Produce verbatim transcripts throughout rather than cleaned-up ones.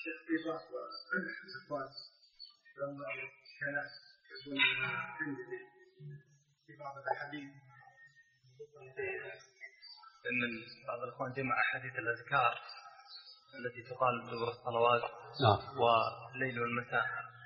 في بعض الإخوان لما كانت يقول في بعض الأحاديث أن بعض الإخوان جمع أحاديث الأذكار التي تقال دبر الصلوات والليل والمساء،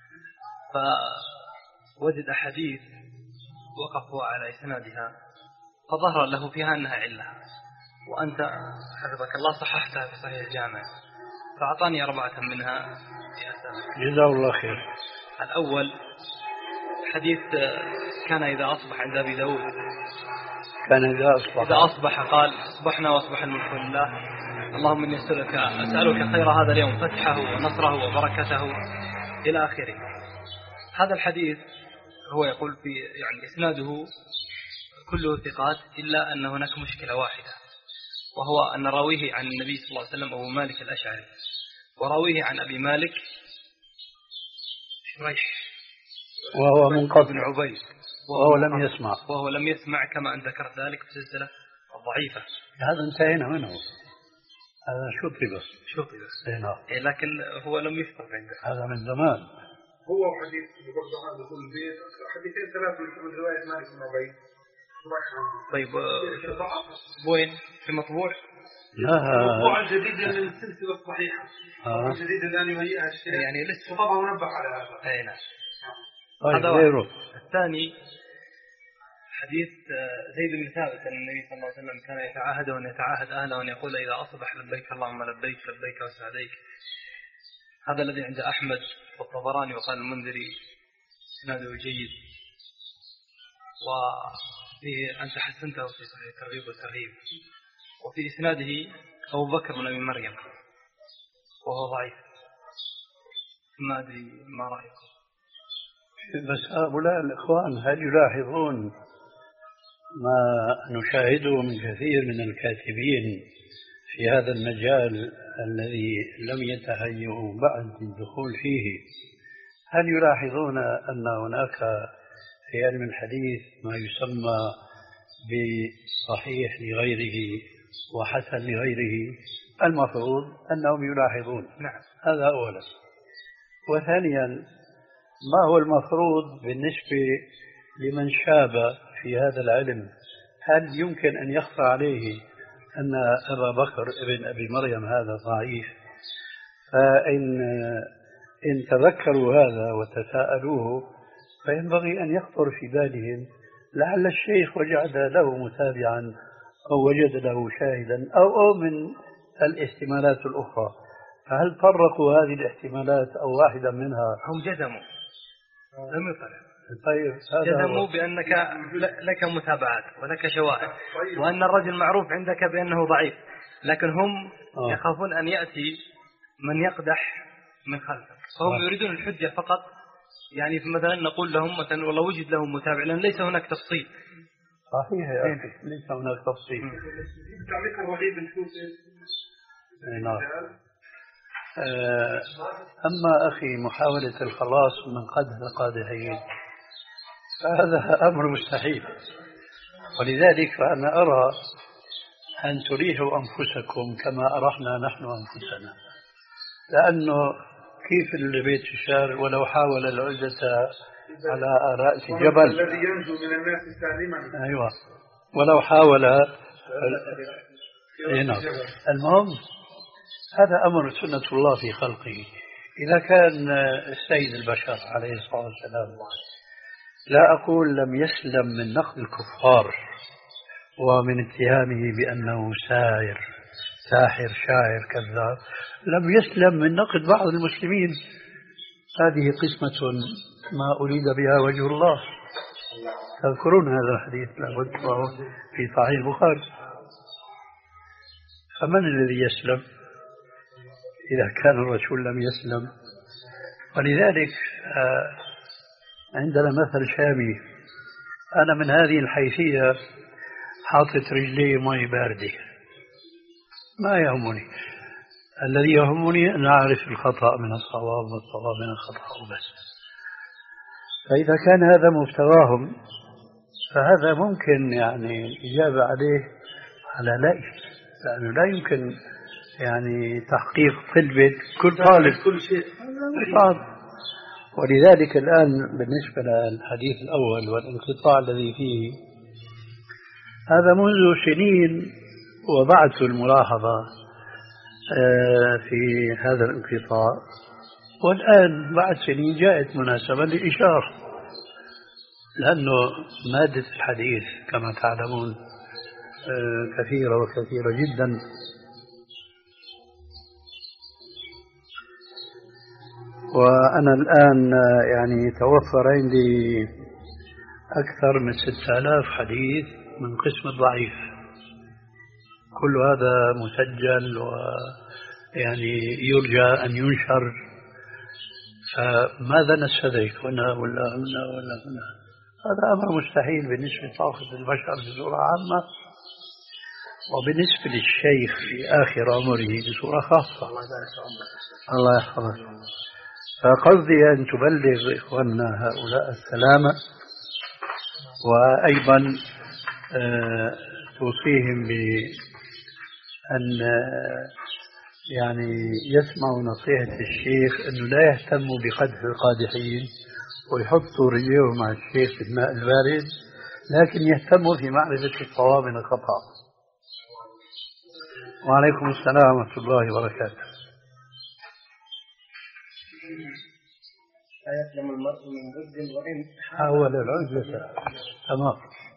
فوجد أحاديث وقفوا على إسنادها فظهر له فيها أنها علة، وأنت حفظك الله صححتها في صحيح الجامع، فأعطاني أربعة منها. جزاه الله خير. الأول حديث كان إذا أصبح عند أبي داود، كان إذا أصبح إذا أصبح قال أصبحنا وأصبح الملك لله اللهم إني أسألك أسألك خير هذا اليوم فتحه ونصره وبركته إلى آخره. هذا الحديث هو يقول في يعني إسناده كله ثقات إلا أن هناك مشكلة واحدة، وهو أن راويه عن النبي صلى الله عليه وسلم أبو مالك الأشعري، وراويه عن أبي مالك شريح وهو منقطع بن عبيد وهو لم يسمع وهو لم يسمع كما أن ذكرت ذلك في السلسلة الضعيفة. هذا انتهينا منه، هذا شطب شطب إيه، لكن هو لم يفطر عنده، هذا من زمان. هو حديث برضه هذا كل بيت حديثين ثلاثة من رواية مالك بن عبيد. طيب وين في مطبوع؟ لا مطبوع جديدة من السلسلة الصحيحة. آه. جديدة الآن وهي أشياء يعني لسه طبعا منبه على هذا. أي نعم. طيب غيره. الثاني حديث زيد بن ثابت أن النبي صلى الله عليه وسلم كان يتعاهد وأن يتعاهد أهله وأن يقول إذا أصبح لبيك اللهم لبيك لبيك وسعديك. هذا الذي عند أحمد والطبراني وقال المنذري إسناده جيد، وفيه أنت حسنته في صحيح الترغيب والترهيب، وفي إسناده أبو بكر بن أبي مريم وهو ضعيف، ما أدري ما رأيكم. بس هؤلاء الإخوان هل يلاحظون ما نشاهده من كثير من الكاتبين في هذا المجال الذي لم يتهيئوا بعد الدخول فيه؟ هل يلاحظون أن هناك في علم الحديث ما يسمى بصحيح لغيره وحسن لغيره؟ المفروض أنهم يلاحظون. نعم. هذا أولا. وثانيا ما هو المفروض بالنسبة لمن شاب في هذا العلم؟ هل يمكن أن يخفى عليه أن أبا بكر ابن أبي مريم هذا ضعيف؟ فإن إن تذكروا هذا وتساءلوه فينبغي أن يخطر في بالهم لعل الشيخ وجد له متابعا أو وجد له شاهدا أو, أو من الاحتمالات الأخرى. فهل طرقوا هذه الاحتمالات أو واحدا منها؟ هم جزموا لم يطلع. طيب جزموا بأنك لك متابعات ولك شواهد وأن الرجل معروف عندك بأنه ضعيف، لكن هم آه. يخافون أن يأتي من يقدح من خلفك، فهم آه. يريدون الحجة فقط. يعني مثلا نقول لهم مثلا والله وجد لهم متابع، لأن ليس هناك تفصيل. صحيح يا أخي، ليس هناك تفصيل. تعليق الوحيد بنشوف نعم. أما أخي محاولة الخلاص من قدح القادحين فهذا أمر مستحيل، ولذلك فأنا أرى أن تريحوا أنفسكم كما أرحنا نحن أنفسنا، لأنه كيف البيت الشعر ولو حاول العزة على رأس جبل الذي ينجو من الناس سالما. أيوة، ولو حاول. المهم هذا أمر سنة الله في خلقه. إذا كان السيد البشر عليه الصلاة والسلام لا أقول لم يسلم من نقد الكفار ومن اتهامه بأنه ساحر ساحر شاعر كذاب، لم يسلم من نقد بعض المسلمين. هذه قسمة ما أريد بها وجه الله. تذكرون هذا الحديث لابد في صحيح البخاري. فمن الذي يسلم إذا كان الرسول لم يسلم؟ ولذلك عندنا مثل شامي، أنا من هذه الحيثية حاطت رجلي ماء باردة، ما يهمني، الذي يهمني أن أعرف الخطأ من الصواب والصواب من الخطأ وبس. فإذا كان هذا مبتغاهم فهذا ممكن يعني الإجابة عليه على لا، لأنه لا يمكن يعني تحقيق طلبة كل طالب كل شيء. صعب. ولذلك الآن بالنسبة للحديث الأول والانقطاع الذي فيه، هذا منذ سنين وضعت الملاحظة في هذا الانقطاع، والآن بعد سنين جاءت مناسبة للإشارة، لأنه مادة الحديث كما تعلمون كثيرة وكثيرة جدا، وأنا الآن يعني توفر عندي أكثر من ستة آلاف حديث من قسم الضعيف، كل هذا مسجل ويعني يرجى أن ينشر. فماذا نستدرك هنا ولا هنا ولا هنا؟ هذا أمر مستحيل بالنسبة لطاقة البشر بصورة عامة، وبالنسبة للشيخ في آخر عمره بصورة خاصة. الله يحفظك. فقصدي أن تبلغ إخواننا هؤلاء السلامة، وأيضا توصيهم بأن يعني يسمعوا نصيحة الشيخ أنه لا يهتموا بقدح القادحين ويحطوا رجليهم مع الشيخ في الماء البارد، لكن يهتموا في معرفة الصواب من الخطأ. وعليكم السلام ورحمة الله وبركاته. لا يسلم المرء من ضد وإن حاول العزلة. تمام.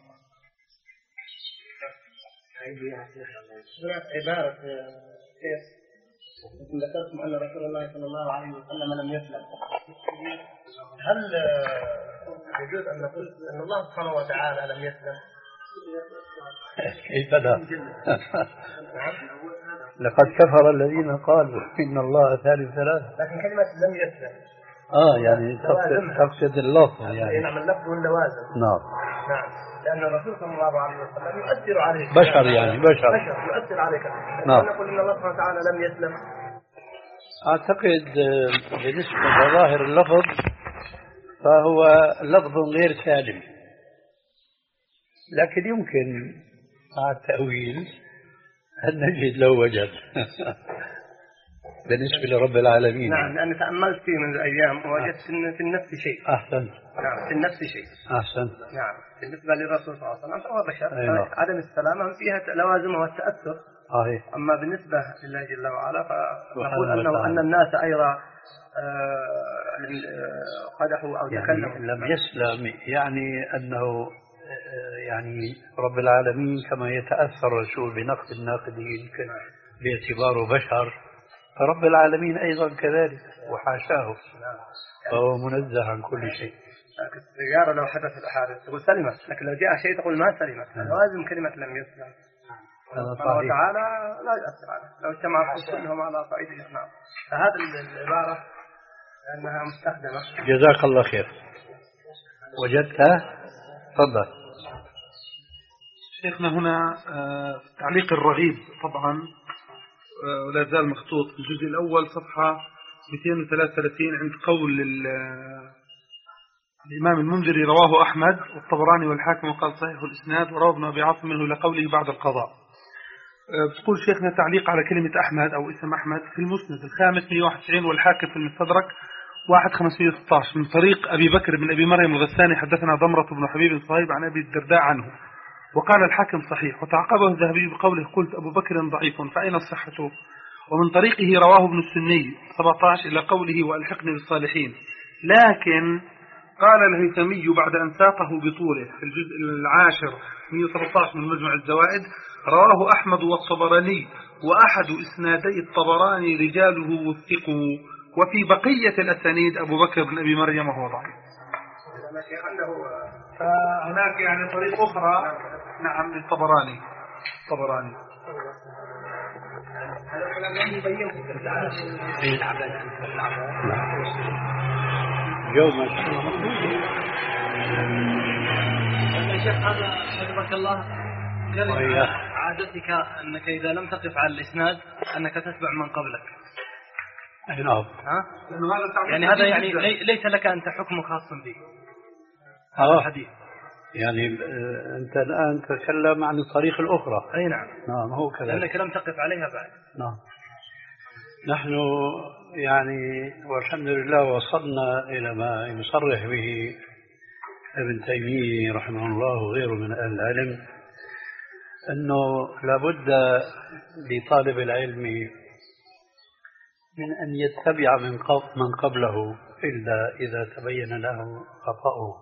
هناك عبارة كيف ذكرتم أن رسول الله صلى الله عليه وسلم لم يسلم، هل يجوز أن نقول أن الله سبحانه وتعالى لم يسلم؟ كيف لا؟ لقد كفر الذين قالوا إن الله ثالث ثلاثة. لكن كلمة لم يسلم آه يعني تقصد, تقصد اللفظ يعني. نعم اللفظ واللوازم. نعم. نعم لأن الرسول صلى الله عليه وسلم يؤثر عليك. بشر يعني بشر. بشر يؤثر عليك. نعم. نقول إن الله سبحانه وتعالى لم يسلم. أعتقد بالنسبة لظاهر اللفظ فهو لفظ غير سالم، لكن يمكن مع التأويل أن نجد له وجه بالنسبة لرب العالمين. نعم لأن تأملت فيه منذ أيام ووجدت في النفس شيء. أحسن. نعم في النفس شيء. أحسن. نعم بالنسبة للرسول صلى الله عليه وسلم فهو بشر. أيوة. عدم السلامة فيها لوازمه والتأثر. صحيح. أما بالنسبة لله جل وعلا فنقول أنه أن الناس أيضا قدحوا أو تكلموا. يعني لم يسلم يعني أنه يعني رب العالمين كما يتأثر الرسول بنقد الناقدين باعتباره بشر، فرب العالمين أيضا كذلك وحاشاه، فهو منزه عن كل شيء. السيارة لو حدث الحادث تقول سلمت، لكن لو جاء شيء تقول ما سلمت. لازم كلمة لم يسلم. الله تعالى لا يؤثر عليه لو اجتمع كلهم على صعيد نعم. فهذه العبارة أنها مستخدمة. جزاك الله خير. وجدتها؟ تفضل. شيخنا هنا تعليق الرغيب طبعا ولا زال مخطوط في الجزء الأول صفحة مئتين وثلاثة وثلاثين عند قول الإمام المنذري رواه أحمد والطبراني والحاكم وقال صحيح الإسناد، وروى ابن أبي عاصم منه لقوله بعد القضاء. بتقول شيخنا تعليق على كلمة أحمد أو اسم أحمد في المسند الخامس مئة وواحد وتسعين والحاكم في المستدرك واحد خمسمئة وستة عشر من طريق أبي بكر بن أبي مريم الغساني حدثنا ضمرة بن حبيب صهيب عن أبي الدرداء عنه، وقال الحاكم صحيح، وتعقبه الذهبي بقوله قلت أبو بكر ضعيف فأين الصحة؟ ومن طريقه رواه ابن السني سبعة عشر إلى قوله وألحقني بالصالحين، لكن قال الهيثمي بعد أن ساقه بطوله في الجزء العاشر مئة وثلاثة عشر من مجمع الزوائد رواه أحمد والطبراني وأحد إسنادي الطبراني رجاله وثقوا، وفي بقية الأسانيد أبو بكر بن أبي مريم وهو ضعيف. فهناك يعني طريق أخرى نعم للطبراني الطبراني. يوم الشيخ هذا حفظك الله عادتك أنك إذا لم تقف على الإسناد أنك تتبع من قبلك. أي نعم. ها؟ يعني هذا يعني ليس لك أنت حكم خاص به. هذا الحديث. يعني أنت الآن تتكلم عن الطريق الأخرى. أي نعم. نعم هو كذلك. لأنك لم تقف عليها بعد. نعم. نحن يعني والحمد لله وصلنا إلى ما يصرح به ابن تيمية رحمه الله وغيره من أهل العلم، أنه لابد لطالب العلم من أن يتبع من من قبله إلا إذا تبين له خطأه.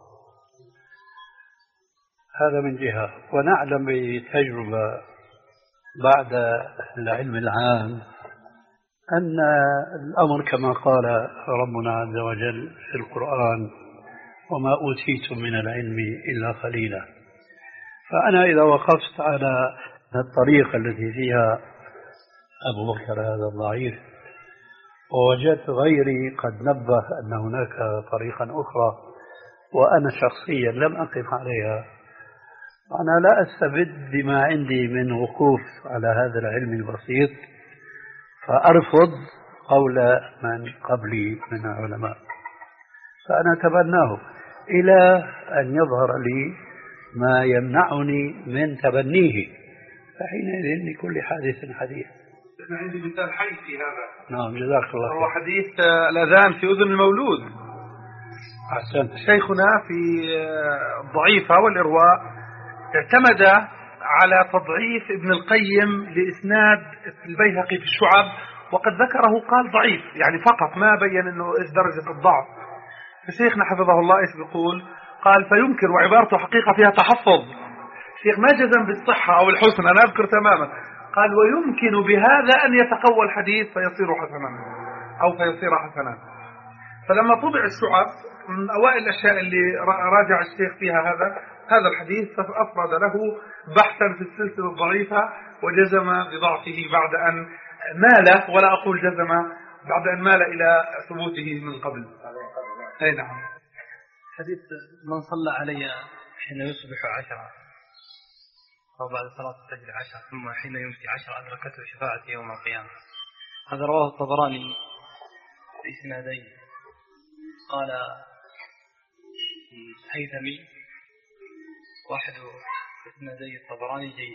هذا من جهة. ونعلم بتجربة بعد العلم العام أن الأمر كما قال ربنا عز وجل في القرآن: وما أوتيتم من العلم إلا قليلا. فأنا إذا وقفت على الطريقة التي فيها أبو بكر هذا الضعيف ووجدت غيري قد نبه أن هناك طريقا أخرى وأنا شخصيا لم أقف عليها، أنا لا أستبد بما عندي من وقوف على هذا العلم البسيط فأرفض قول من قبلي من العلماء، فأنا أتبناه إلى أن يظهر لي ما يمنعني من تبنيه، فحينئذ لكل حادث حديث. أنا عندي مثال حي في هذا. نعم جزاك الله خير. هو حديث الأذان في أذن المولود. أحسنت. شيخنا في الضعيفة والإرواء اعتمد على تضعيف ابن القيم لإسناد البيهقي في الشعب، وقد ذكره قال ضعيف يعني فقط، ما بين أنه إيش درجة الضعف. فشيخنا حفظه الله إيش بيقول؟ قال: فيمكن، وعبارته حقيقة فيها تحفظ، شيخ ما جزم بالصحة أو الحسن، أنا أذكر تماما، قال: ويمكن بهذا أن يتقوى الحديث فيصير حسنا أو فيصير حسنا. فلما طبع الشعب من أوائل الأشياء اللي راجع الشيخ فيها هذا هذا الحديث، فأفرد له بحثا في السلسلة الضعيفة وجزم بضعفه بعد أن مال، ولا أقول جزم، بعد أن مال إلى ثبوته من قبل. أي نعم. حديث: من صلى علي حين يصبح عشرة أو بعد صلاة الفجر عشرة ثم حين يمسي عشرة أدركته شفاعتي يوم القيامة. هذا رواه الطبراني في إسنادين، قال الهيثمي: واحد إسنادي الطبراني جيد.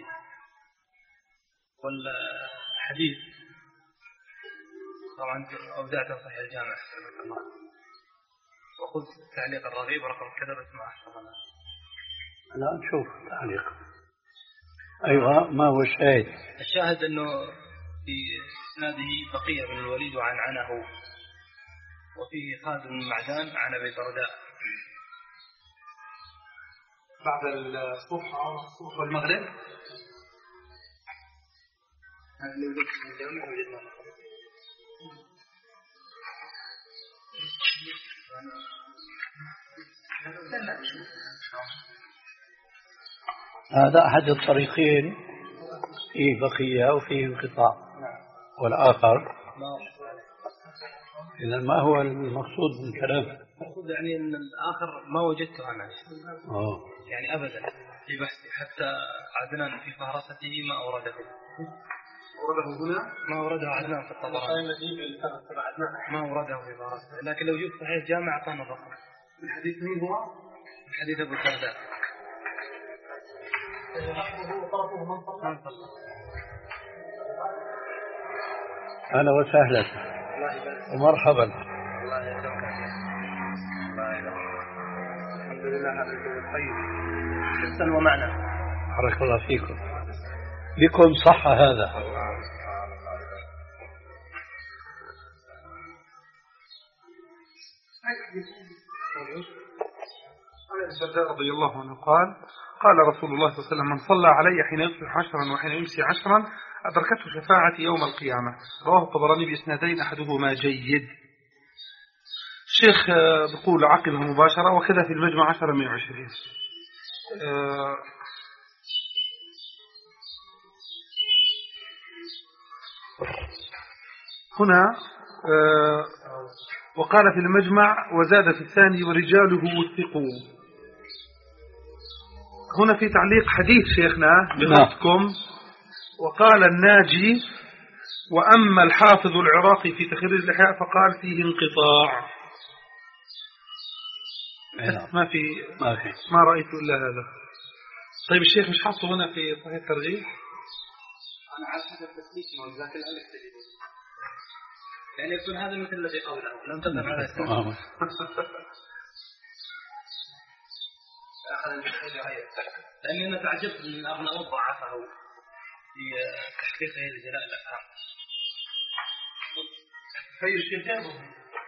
والحديث طبعا أودعته صحيح الجامع وخذ تعليق الرغيب رقم كذا بس ما أحفظنا. لا نشوف تعليق. أيوة، ما هو الشاهد؟ الشاهد أنه في إسناده بقية بن الوليد وعن عنه، وفيه خالد بن معدان عن أبي الدرداء. بعد الصبح أو الصبح والمغرب هذا اللي وجدت في الجامع وجدنا. هذا أحد الطريقين، فيه بقية وفيه انقطاع، والآخر إذا ما هو المقصود من الكلام؟ المقصود يعني أن الآخر ما وجدته أنا أوه. يعني أبدا في بحثي، حتى عدنان في فهرسته ما أورده أورده هنا، ما أورده عدنان في الطبراني، ما أورده في فهرسته، لكن لو جبت صحيح جامع أعطانا الرقم. الحديث مين هو؟ الحديث أبو الدرداء. أهلا وسهلا ومرحبا. الله يسلمك. الحمد لله على الجو الطيب حسن ومعنى. بارك الله فيكم. بكم صح هذا. الدرداء رضي الله عنه قال: قال رسول الله صلى الله عليه وسلم: من صلى علي حين يصبح عشرا وحين يمسي عشرا أدركته شفاعتي يوم القيامة. رواه الطبراني بإسنادين أحدهما جيد. الشيخ بيقول عقبه مباشرة وكذا في المجمع عشرة من عشرين. هنا وقال في المجمع وزاد في الثاني ورجاله وثقوا. هنا في تعليق حديث شيخنا بخطكم: وقال الناجي: وأما الحافظ العراقي في تخريج الإحياء فقال فيه انقطاع. ما في ما في ما رأيت إلا هذا. طيب الشيخ مش حاطه هنا في صحيح الترغيب؟ أنا على حسب التسليك وذاك الألف تجد يعني يكون هذا مثل الذي قبله لم تذهب على الإسلام. لأني أنا تعجبت من أرناؤوط ضعفه في تحقيقه لجلاء الأفهام. هي الشيخ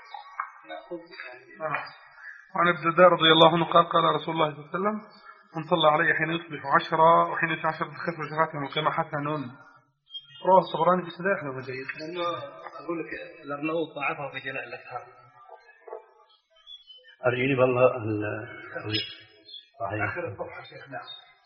وعن الدرداء رضي الله عنه قال قال رسول الله صلى الله عليه وسلم من صلى علي حين يصبح عشرة وحين يصبح عشرة دخلت وشرات يوم القيامة حسن. رواه الطبراني بسند حسن جيد. لأنه أقول لك الأرناؤوط ضعفه في جلاء الأفهام. أرجيني والله صحيح. آخر الصفحة شيخنا.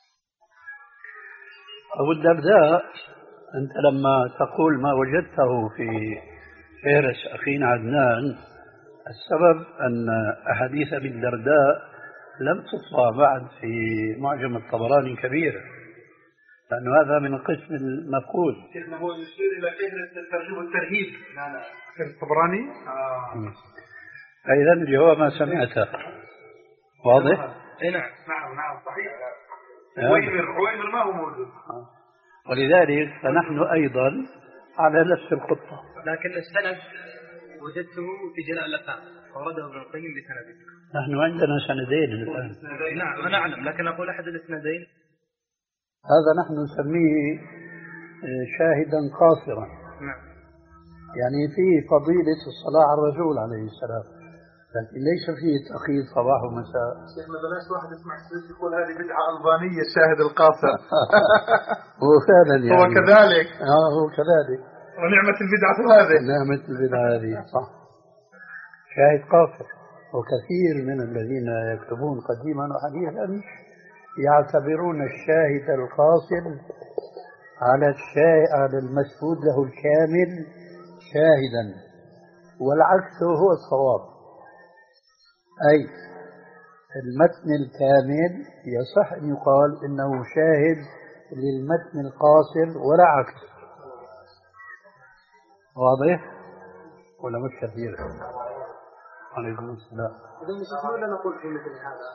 أبو الدرداء أنت لما تقول ما وجدته في فهرس أخينا عدنان السبب أن أحاديث أبي الدرداء لم تطبع بعد في معجم الطبراني الكبير، لأن هذا من القسم المفقود. شيخنا هو يشير إلى فهرس الترغيب والترهيب في الطبراني. آه. فإذا اللي هو ما سمعته واضح؟ اي نعم نعم نعم صحيح. عويمر عويمر ما هو موجود. ولذلك فنحن أيضا على نفس الخطة. لكن السند وجدته في جلاء الأفهام ورده ابن القيم بسنده. نحن عندنا سندين الآن. نعم أنا أعلم، لكن أقول أحد الاسنادين هذا نحن نسميه شاهدا قاصرا. نعم. يعني فيه فضيلة الصلاة على الرسول عليه السلام، لكن ليس فيه تأخير صباح ومساء. شيخنا بلاش واحد يسمع يقول هذه بدعة ألبانية الشاهد القاصر. هو فعلا يعني هو كذلك. آه هو كذلك. ونعمة البدعة هذه. نعمة البدعة هذه صح. شاهد قاصر. وكثير من الذين يكتبون قديما وحديثا يعتبرون الشاهد القاصر على الشاهد على المشهود له الكامل شاهدا، والعكس هو الصواب. أي المتن الكامل يصح أن يقال إنه شاهد للمتن القاصر ولا عكس. واضح؟ ولا مش كثير؟ عليكم السلام. إذا مش ماذا نقول في مثل هذا؟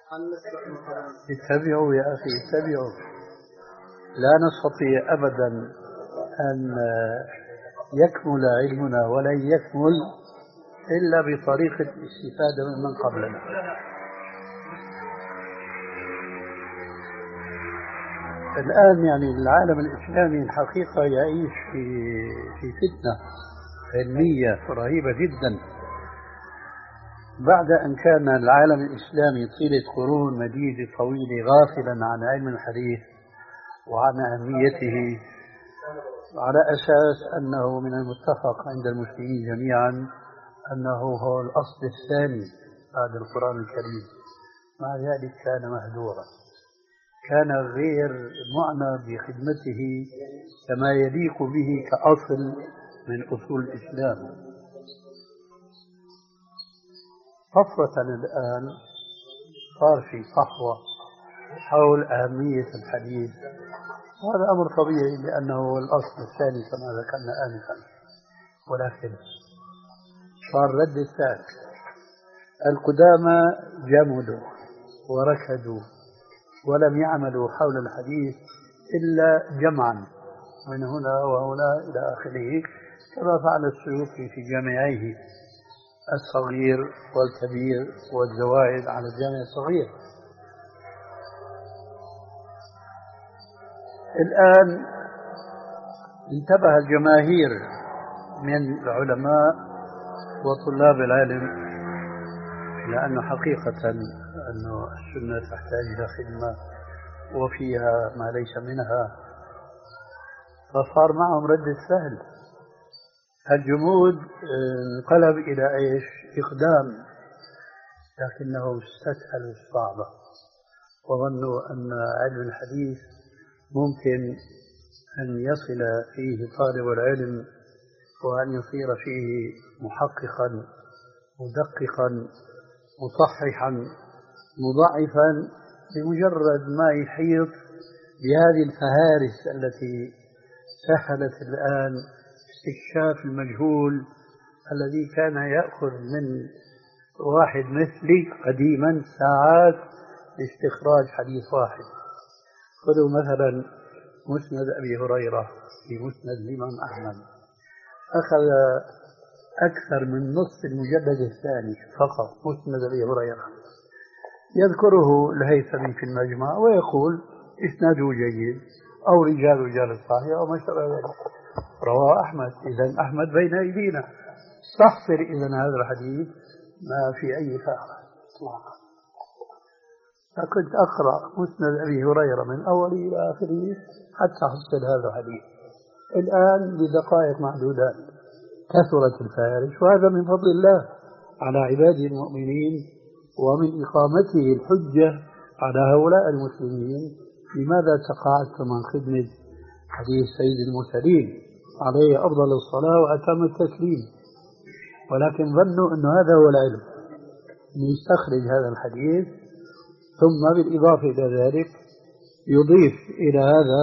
اتبعوا يا أخي اتبعوا. لا نستطيع أبدا أن يكمل علمنا ولن يكمل إلا بطريقة الاستفادة ممن قبلنا. الآن يعني العالم الإسلامي الحقيقة يعيش في في فتنة علمية رهيبة جدا. بعد أن كان العالم الإسلامي طيلة قرون مديدة طويلة غافلا عن علم الحديث وعن أهميته، على أساس أنه من المتفق عند المسلمين جميعا أنه هو الأصل الثاني بعد القرآن الكريم، مع ذلك كان مهدورا، كان غير معنى بخدمته كما يليق به كأصل من أصول الإسلام. طفرة الآن صار في صحوة حول أهمية الحديث، وهذا أمر طبيعي لأنه هو الأصل الثاني كما ذكرنا آنفا، ولكن صار رد الفعل. القدامى جمدوا وركدوا ولم يعملوا حول الحديث إلا جمعا من هنا وهنا إلى آخره، كما فعل السيوطي في جامعيه الصغير والكبير والزوائد على الجامع الصغير. الآن انتبه الجماهير من العلماء وطلاب العلم إلى أن حقيقة أن السنة تحتاج إلى خدمة وفيها ما ليس منها، فصار معهم رد السهل. الجمود انقلب إلى إيش؟ إقدام، لكنه استسهلوا الصعبة وظنوا أن علم الحديث ممكن أن يصل فيه طالب العلم وأن يصير فيه محققا مدققا مصححا مضاعفا بمجرد ما يحيط بهذه الفهارس التي سهلت الآن استكشاف المجهول الذي كان يأخذ من واحد مثلي قديما ساعات لاستخراج حديث واحد. خذوا مثلا مسند أبي هريرة في مسند الإمام أحمد، أخذ أكثر من نصف المجلد الثاني فقط، مسند أبي هريرة، يذكره الهيثمي في المجمع ويقول إسناده جيد أو رجال رجال الصحيح أو ما شابه ذلك. رواه أحمد، إذن أحمد بين أيدينا، استحصر إذن هذا الحديث ما في أي فائدة. فكنت أقرأ مسند أبي هريرة من أوله إلى آخره حتى حصل هذا الحديث. الآن بدقائق معدودات كثرت الفارش، وهذا من فضل الله على عباده المؤمنين ومن إقامته الحجة على هؤلاء المسلمين. لماذا تقاعدتم عن خدمة حديث سيد المرسلين عليه أفضل الصلاة وأتم التسليم؟ ولكن ظنوا أن هذا هو العلم، أن يستخرج هذا الحديث ثم بالإضافة إلى ذلك يضيف إلى هذا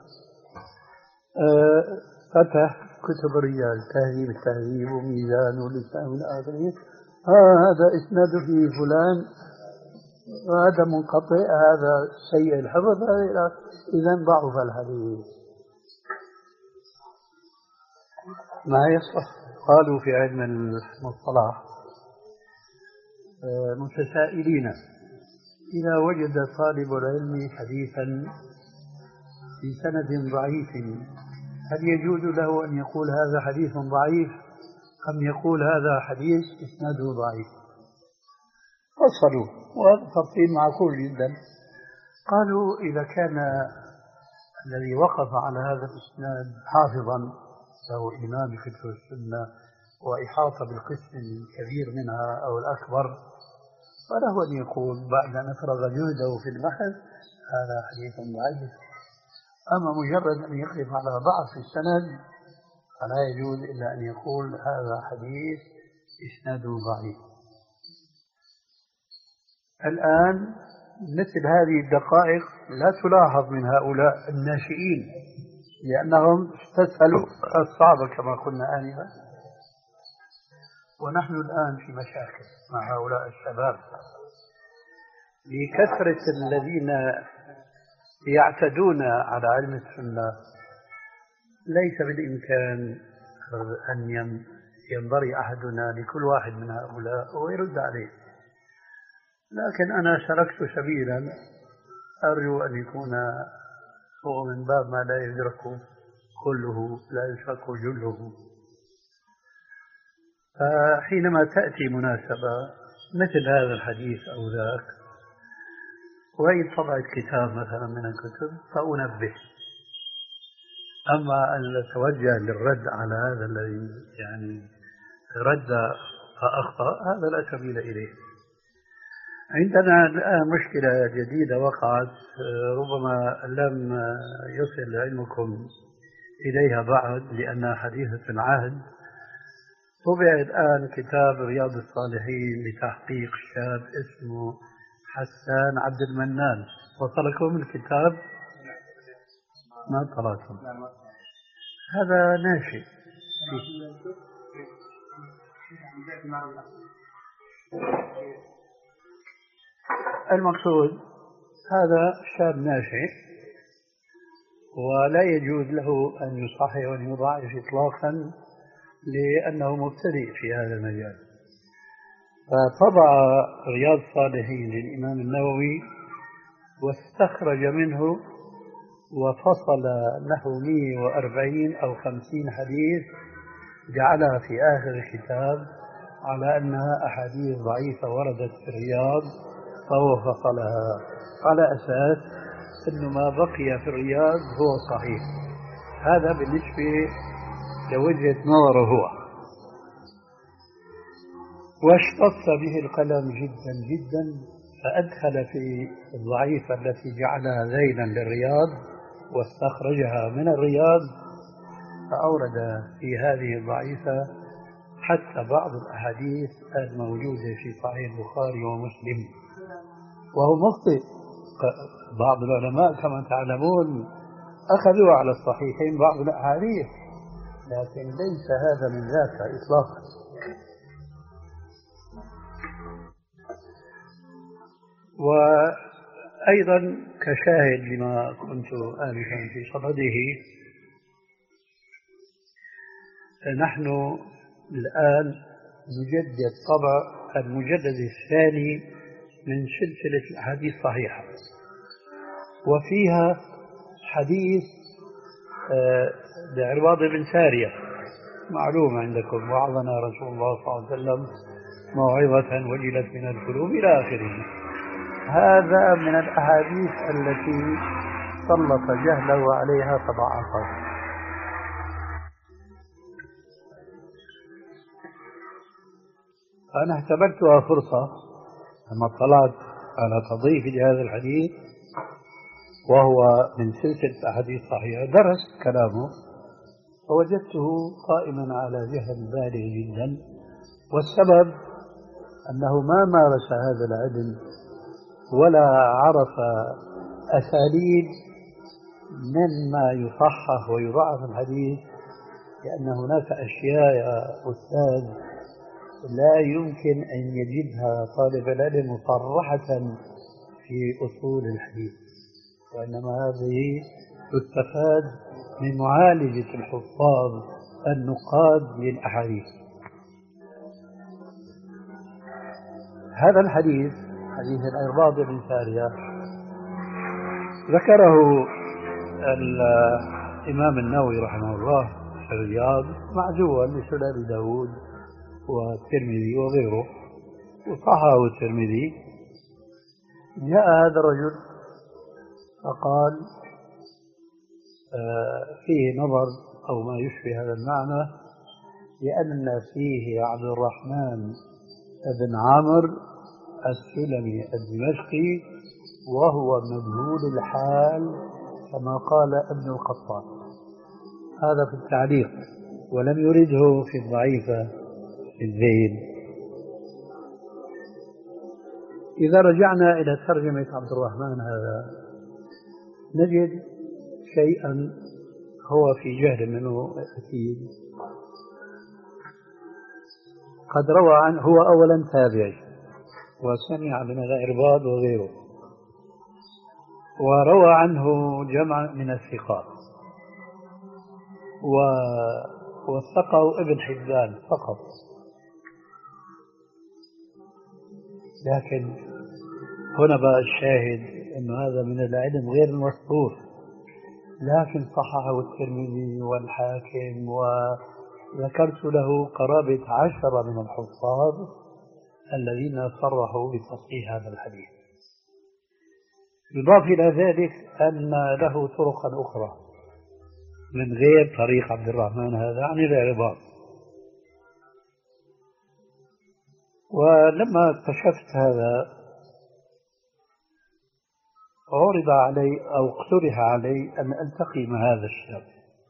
آه فتح كتب الرجال، تهذيب التهذيب وميزان واللسان من آخره. آه هذا إسناد فيه فلان، هذا منقطع، هذا سيء الحفظ، هذا إذن ضعف الحديث. ما يصح. قالوا في علم المصطلح آه متسائلين: إذا وجد طالب العلم حديثا في سند ضعيف هل يجوز له أن يقول هذا حديث ضعيف أم يقول هذا حديث إسناده ضعيف؟ فصلوا، وتفصيل معقول جدا. قالوا إذا كان الذي وقف على هذا الإسناد حافظا له إمام في كتب السنة وإحاطة بالقسم الكبير منها أو الأكبر، فله أن يقول بعد أن أفرغ جهده في البحث هذا حديث ضعيف. أما مجرد أن يقف على ضعف السند فلا يجوز إلا أن يقول هذا حديث إسناده ضعيف. الآن مثل هذه الدقائق لا تلاحظ من هؤلاء الناشئين، لأنهم استسهلوا الصعب كما قلنا آنفا، ونحن الآن في مشاكل مع هؤلاء الشباب لكثرة الذين يعتدون على علم السنة. ليس بالإمكان أن ينظر أحدنا لكل واحد من هؤلاء ويرد عليه، لكن أنا سلكت سبيلا أرجو أن يكون هو من باب ما لا يدرك كله لا يشرك جله. فحينما تأتي مناسبة مثل هذا الحديث أو ذاك وإن طبعت كتاب مثلا من الكتب فأنبه. أما أن نتوجه للرد على هذا الذي يعني رد فأخطأ هذا لا سبيل إليه. عندنا الآن مشكلة جديدة وقعت ربما لم يصل علمكم إليها بعد لأنها حديثة العهد. طبع الآن كتاب رياض الصالحين لتحقيق شاب اسمه حسان عبد المنان. وصلكم الكتاب؟ ما طلعتم؟ هذا ناشئ. المقصود هذا شاب ناشئ ولا يجوز له أن يصحح وأن يضاعف إطلاقا لأنه مبتدئ في هذا المجال. فطبع رياض الصالحين للإمام النووي واستخرج منه وفصل نحو مئة وأربعين أو خمسين حديث جعلها في آخر الكتاب على أنها أحاديث ضعيفة وردت في الرياض، فهو فصلها على أساس أن ما بقي في الرياض هو صحيح. هذا بالنسبة لوجهة نظره هو، واشتط به القلم جدا جدا، فأدخل في الضعيفة التي جعلها ذيلا للرياض واستخرجها من الرياض، فأورد في هذه الضعيفة حتى بعض الأحاديث الموجودة في صحيح البخاري ومسلم، وهو مخطئ. بعض العلماء كما تعلمون أخذوا على الصحيحين بعض الأحاديث، لكن ليس هذا من ذاك إطلاقا. وأيضا كشاهد لما كنت آنفا في صدده، نحن الآن يجدد طبع المجدد الثاني من سلسلة الأحاديث الصحيحة، وفيها حديث لعرباض بن سارية معلوم عندكم: وعظنا رسول الله صلى الله عليه وسلم موعظة وجلت من القلوب إلى آخره. هذا من الأحاديث التي سلط جهله عليها فضعفها. أنا اعتبرتها فرصة لما اطلعت على تضييف لهذا الحديث، وهو من سلسلة أحاديث صحيحة، درست كلامه فوجدته قائما على جهل بالغ جدا. والسبب أنه ما مارس هذا العلم ولا عرف أساليب مما يصحح ويضعف الحديث، لأن هناك أشياء يا أستاذ لا يمكن أن يجدها طالب العلم مصرحة في أصول الحديث، وإنما هذه تستفاد من معالجة الحفاظ النقاد للأحاديث. هذا الحديث حديث العرباض بن سارية ذكره الإمام النووي رحمه الله في الرياض معزوا لسنن داود والترمذي وغيره، وصححه الترمذي. جاء هذا الرجل فقال آه فيه نظر أو ما يشبه هذا المعنى، لأن فيه عبد الرحمن بن عامر السلمي الدمشقي وهو مجهول الحال كما قال ابن القطان. هذا في التعليق، ولم يرده في الضعيفة الزين. إذا رجعنا إلى ترجمة عبد الرحمن هذا نجد شيئا هو في جهل منه أكيد. قد روى عنه، هو أولا تابعي وسمع من العرباض وغيره، وروى عنه جمع من الثقات، ووثقه ابن حبان فقط. لكن هنا بقى الشاهد أن هذا من العلم غير المذكور، لكن صححه الترمذي والحاكم، وذكرت له قرابة عشرة من الحفاظ الذين صرحوا بتصحيح هذا الحديث. يضاف إلى ذلك أن له طرقا أخرى من غير طريق عبد الرحمن هذا عن العرباض. ولما اكتشفت هذا عرض علي أو اقترح علي أن ألتقي مع هذا الشاب،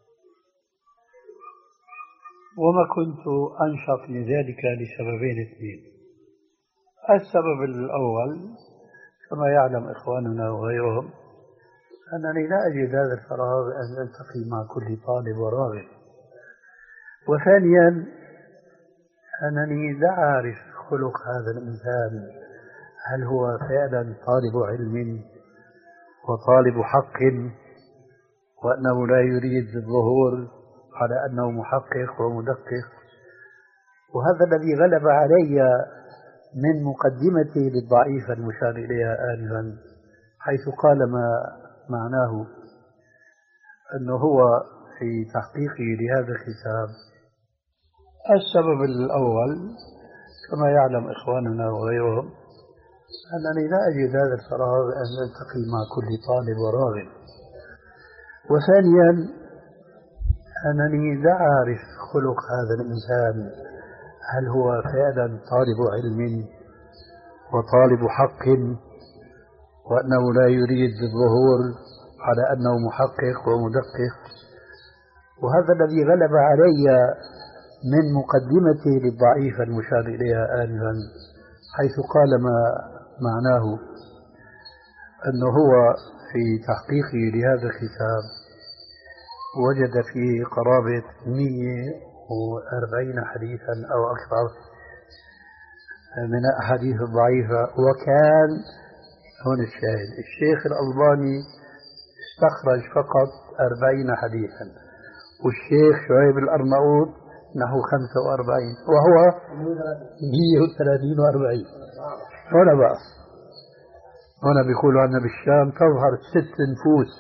وما كنت أنشط لذلك لسببين اثنين. السبب الأول كما يعلم إخواننا وغيرهم أنني لا أجد هذا الفراغ أن ألتقي مع كل طالب وراغب، وثانيا أنني لا أعرف خلق هذا الإنسان، هل هو فعلا طالب علم وطالب حق وأنه لا يريد الظهور على أنه محقق ومدقق. وهذا الذي غلب علي من مقدمتي للضعيف المشار إليها آنفا، حيث قال ما معناه أنه هو في تحقيقه لهذا الكتاب. السبب الأول كما يعلم إخواننا وغيرهم أنني لا أجد هذا الفراغ أن ألتقي مع كل طالب وراغب، وثانيا أنني لا أعرف خلق هذا الإنسان، هل هو فعلا طالب علم وطالب حق وأنه لا يريد الظهور على أنه محقق ومدقق. وهذا الذي غلب علي من مقدمتي للضعيف المشار إليها آنفا، حيث قال ما معناه أنه هو في تحقيقه لهذا الكتاب وجد فيه قرابة مئة وأربعين حديثا أو أكثر من الأحاديث الضعيفة. وكان هنا الشاهد، الشيخ الألباني استخرج فقط أربعين حديثا، والشيخ شعيب الأرناؤوط نحو خمسة وأربعين وهو مئة وثلاثين وأربعين. هنا بقى هنا بيقولوا عنا بالشام تظهر ست نفوس،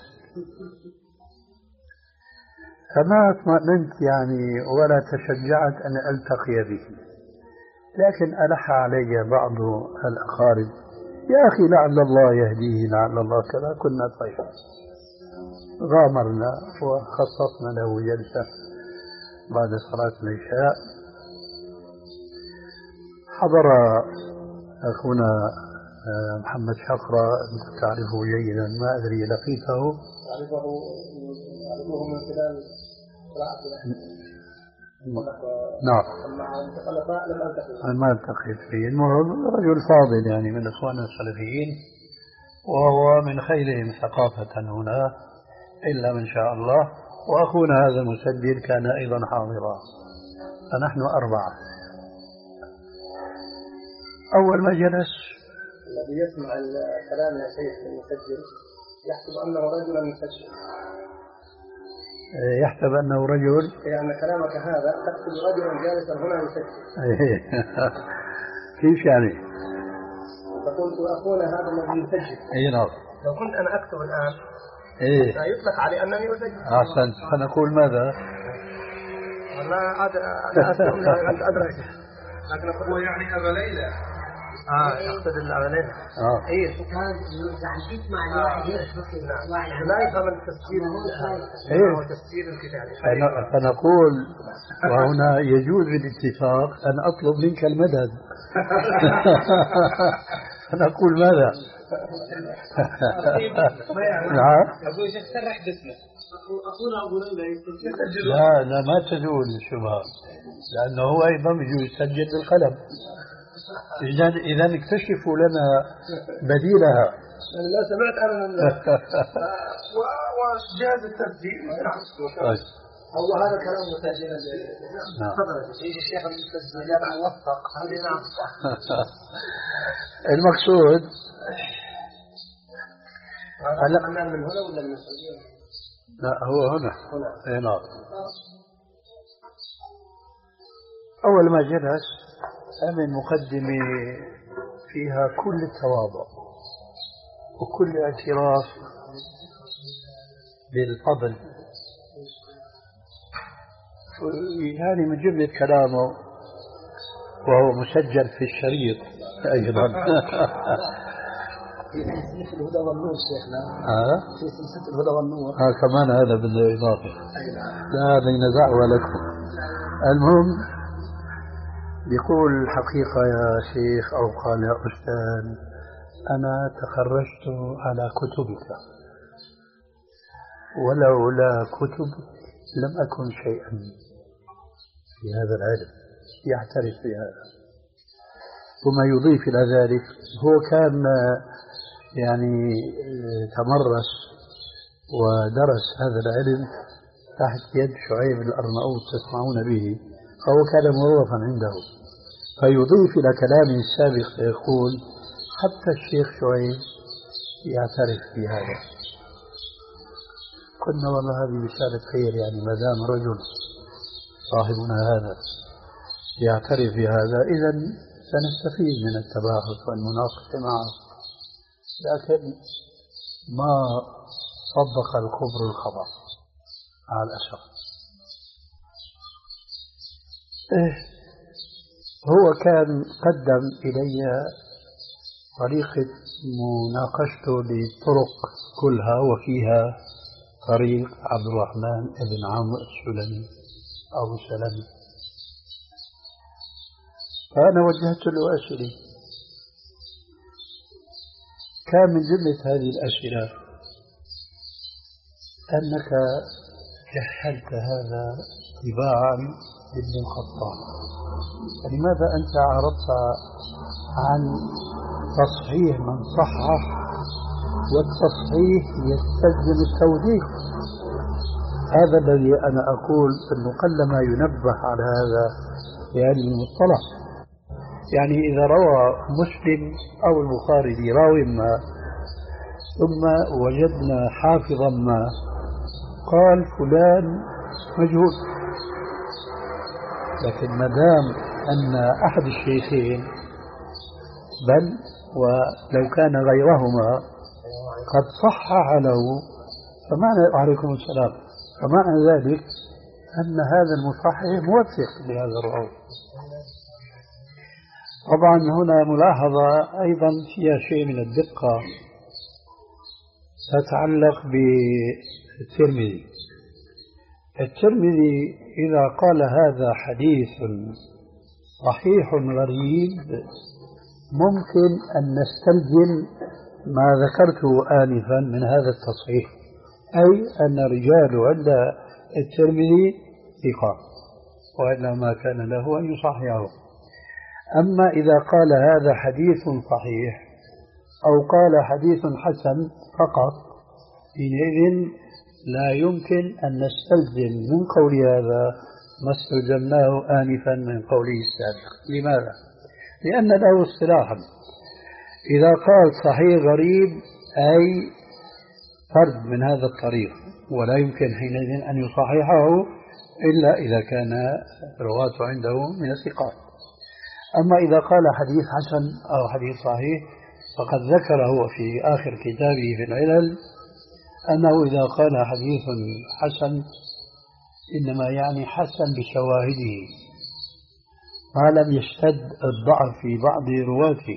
فما اطمأننت يعني ولا تشجعت أن ألتقي به، لكن ألح علي بعض الأقارب يا أخي لعل الله يهديه لعل الله كذا. كنا طيب غامرنا وخصصنا له جلسة بعد صلاة العشاء. حضر أخونا محمد شقرة، أنت تعرفه جيدا، ما أدري لقيته؟ أعرفه أعرفه من خلال نعم لم ألتقي ما التقيت فيه. المهم رجل فاضل يعني من إخواننا السلفيين، وهو من خيرهم ثقافة هنا إلا من شاء الله. وأخونا هذا المسجل كان أيضا حاضرا، فنحن أربعة. أول ما جلس الذي يسمع الكلام يا شيخ المسجل يحسب أنه رجلا مسجل، يحسب أنه رجل، يعني كلامك هذا تحسب رجلا جالسا هنا يسجل. كيف يعني؟ فقلت أخونا هذا الذي يسجل. أي نعم. لو كنت أنا أكتب الآن إيه يطلق علي أنني أسجل. أحسنت. فنقول ماذا؟ والله عاد لا أسمع أنت أدرك، لكن هو يعني أبا ليلى. آه يقصد الأبا ليلى. آه. إيه. كان يسمع الواحد يشبك لا يفهم التسجيل. إيه. هو تسجيل الكتاب. فنقول وهنا يجوز بالاتفاق أن أطلب منك المدد. فنقول ماذا؟ نعم. أقول شيخ سرح باسمه. أقول أبو ليلى لا لا ما تزول الشبهة، لأنه هو أيضا يجوز يسجل بالقلم. إذا إذا اكتشفوا لنا بديلها. لا سمعت أنا من وجاز التسجيل. هو هذا كلام مسجل. تفضل يجي الشيخ التسجيلات موثق. المقصود هلا من هنا ولا من السعودية؟ لا هو هنا. هنا. اي نعم. أول ما جلس أمن مقدمة فيها كل التواضع وكل اعتراف بالفضل، يعني من جملة كلامه وهو مسجل في الشريط أيضا. في سلسلة الهدى والنور شيخنا. ها؟ في سلسلة الهدى والنور. ها كمان هذا بالإضافة. لا هذا نزعوا لكم. المهم يقول الحقيقة يا شيخ أو قال يا أستاذ أنا تخرجت على كتبك، ولولا كتب لم أكن شيئا في هذا العلم. يعترف بهذا. ثم يضيف إلى ذلك هو كان يعني تمرس ودرس هذا العلم تحت يد شعيب الأرناؤوط تسمعون به، فهو كان موظفا عنده. فيضيف إلى كلامه السابق فيقول حتى الشيخ شعيب يعترف بهذا. قلنا والله هذه رسالة خير، يعني ما دام رجل صاحبنا هذا يعترف بهذا إذا سنستفيد من التباحث والمناقشة معه. لكن ما صدق الخبر الخبر على الأسف. إيه هو كان قدم إلي طريقة مناقشته للطرق كلها، وفيها طريق عبد الرحمن بن عمرو السلمي أو السلمي. فأنا وجهت له أسئلة، كان من جملة هذه الأسئلة أنك جهلت هذا طباعا لابن الخطاب، لماذا أنت عرضت عن تصحيح من صحح والتصحيح يستلزم التوثيق؟ هذا الذي أنا أقول أنه قلما ينبه على هذا في علم المصطلح. يعني إذا روى مسلم أو البخاري لراوي ما ثم وجدنا حافظا ما قال فلان مجهول، لكن ما دام أن أحد الشيخين بل ولو كان غيرهما قد صحح له فمعنى عليكم السلام فمعنى ذلك أن هذا المصحح موثق لهذا الراوي. طبعا هنا ملاحظة أيضا فيها شيء من الدقة تتعلق بالترمذي. الترمذي إذا قال هذا حديث صحيح غريب ممكن أن نستلزم ما ذكرته آنفا من هذا التصحيح، أي أن الرجال عند الترمذي ثقة وإلا ما كان له أن يصححه. أما إذا قال هذا حديث صحيح أو قال حديث حسن فقط حينئذ لا يمكن أن نستلزم من قول هذا ما استلزمناه آنفا من قوله السابق. لماذا؟ لأن له اصطلاحا إذا قال صحيح غريب أي فرد من هذا الطريق ولا يمكن حينئذ أن يصححه إلا إذا كان رواته عنده من الثقات. أما إذا قال حديث حسن أو حديث صحيح فقد ذكره في آخر كتابه في العلل أنه إذا قال حديث حسن إنما يعني حسن بشواهده ما لم يشتد الضعف في بعض رواته.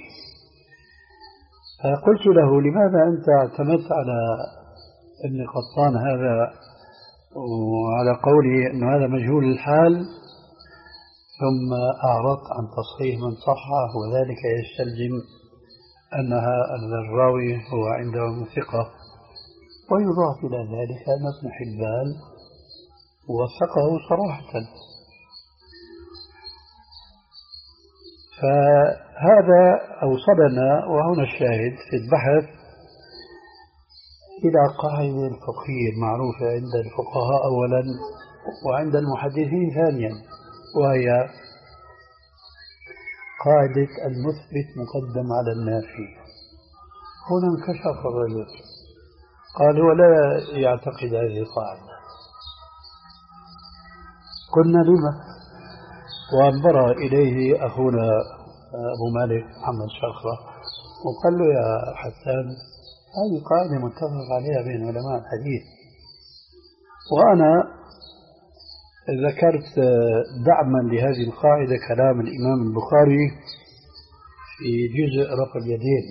فقلت له لماذا أنت اعتمدت على ابن قطان هذا وعلى قوله أن هذا مجهول الحال ثم أعرضت عن تصحيح من صحه وذلك يستلزم أنها أن الراوي هو عنده ثقة. ويضاف إلى ذلك أن ابن حبان وثقه صراحة. فهذا أوصلنا وهنا الشاهد في البحث إلى قاعدة الفقهية المعروفة عند الفقهاء أولا وعند المحدثين ثانيا، وهي قاعدة المثبت مقدم على النافي. هنا انكشف الرجل قال هو لا يعتقد هذه القاعدة. قلنا لما؟ وانبرى إليه أخونا أبو مالك محمد شاخرة وقال له يا حسان هذه قاعدة متفق عليها بين علماء الحديث، وأنا ذكرت دعما لهذه القاعدة كلام الإمام البخاري في جزء رفع اليدين.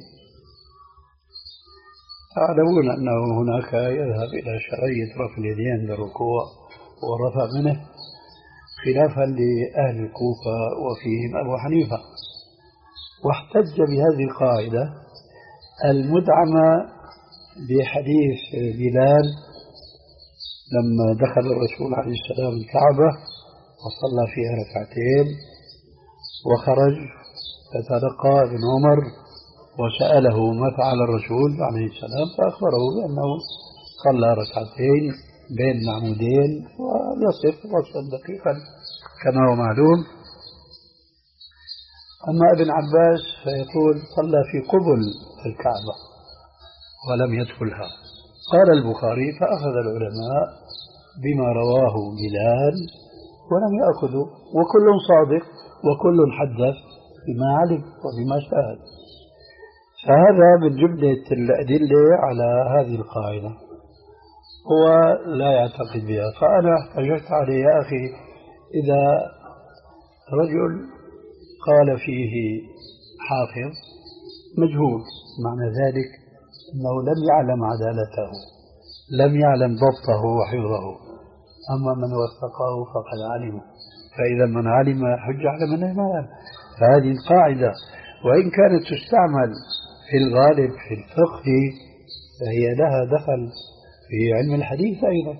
تعلمون أنه هناك يذهب إلى شرعية رفع اليدين للركوع والرفع منه خلافا لأهل الكوفة وفيهم أبو حنيفة، واحتج بهذه القاعدة المدعمة بحديث بلال لما دخل الرسول عليه السلام الكعبة وصلى فيها ركعتين وخرج فتلقى ابن عمر وسأله ما فعل الرسول عليه السلام فأخبره بأنه صلى ركعتين بين العمودين ويصف وصفا دقيقا كما هو معلوم. أما ابن عباس فيقول صلى في قبل الكعبة ولم يدخلها. قال البخاري فأخذ العلماء بما رواه بلال ولم يأخذوا، وكل صادق وكل حدث بما علم وبما شاهد. فهذا من جملة الأدلة على هذه القاعدة، هو لا يعتقد بها. فأنا احتجت عليه يا أخي إذا رجل قال فيه حافظ مجهول معنى ذلك أنه لم يعلم عدالته لم يعلم ضبطه وحفظه، أما من وثقه فقد علمه، فإذا من علم حج على من لم يعلم. فهذه القاعدة وإن كانت تستعمل في الغالب في الفقه فهي لها دخل في علم الحديث أيضا.